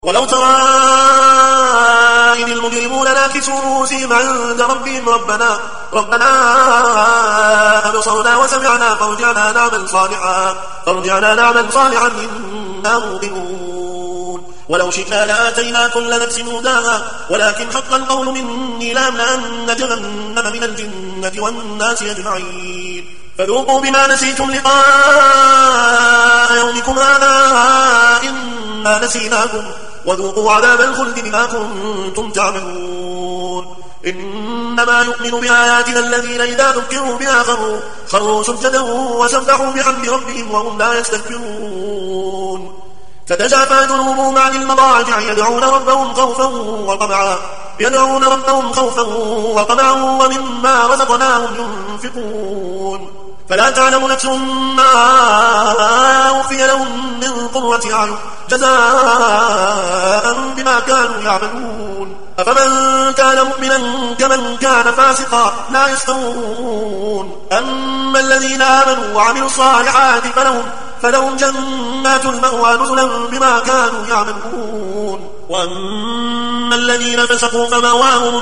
ولو ترى إذ المجرمون ناكسوا رؤوسهم عند ربهم ربنا أبصرنا وسمعنا فارجعنا نعمل صالحا إنا موقنون. ولو شئنا لآتينا كل نفس هداها ولكن حق القول مني لأملأن جهنم من الجنة والناس أجمعين. فذوقوا بما نسيتم لقاء يومكم هذا إنا نسيناكم وذوقوا عذاب الخلد بما كنتم تعملون. إنما يؤمن بآياتنا الذين إذا ذكروا بها خروا سجدا وسبحوا بحمد ربهم وهم لا يستكبرون. فتجافى جنوبهم عن المضاجع يدعون ربهم خوفا وطمعا ومما رزقناهم ينفقون. فلا تعلم نفس ما أخفي لهم من قرة أعين جزاء بما كانوا يعملون. أفمن كان مؤمنا كمن كان فاسقا لا يستوون. أما الذين آمنوا وعملوا الصالحات فلهم جنات المأوى نزلا بما كانوا يعملون. وأما الذين فسقوا فمأواهم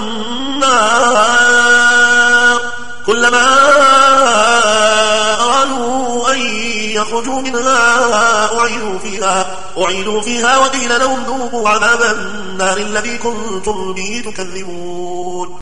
النار كلما أرادوا أن يخرجوا منها أعيدوا فيها وقيل لهم ذوقوا عذاب النار الذي كنتم به تكذبون.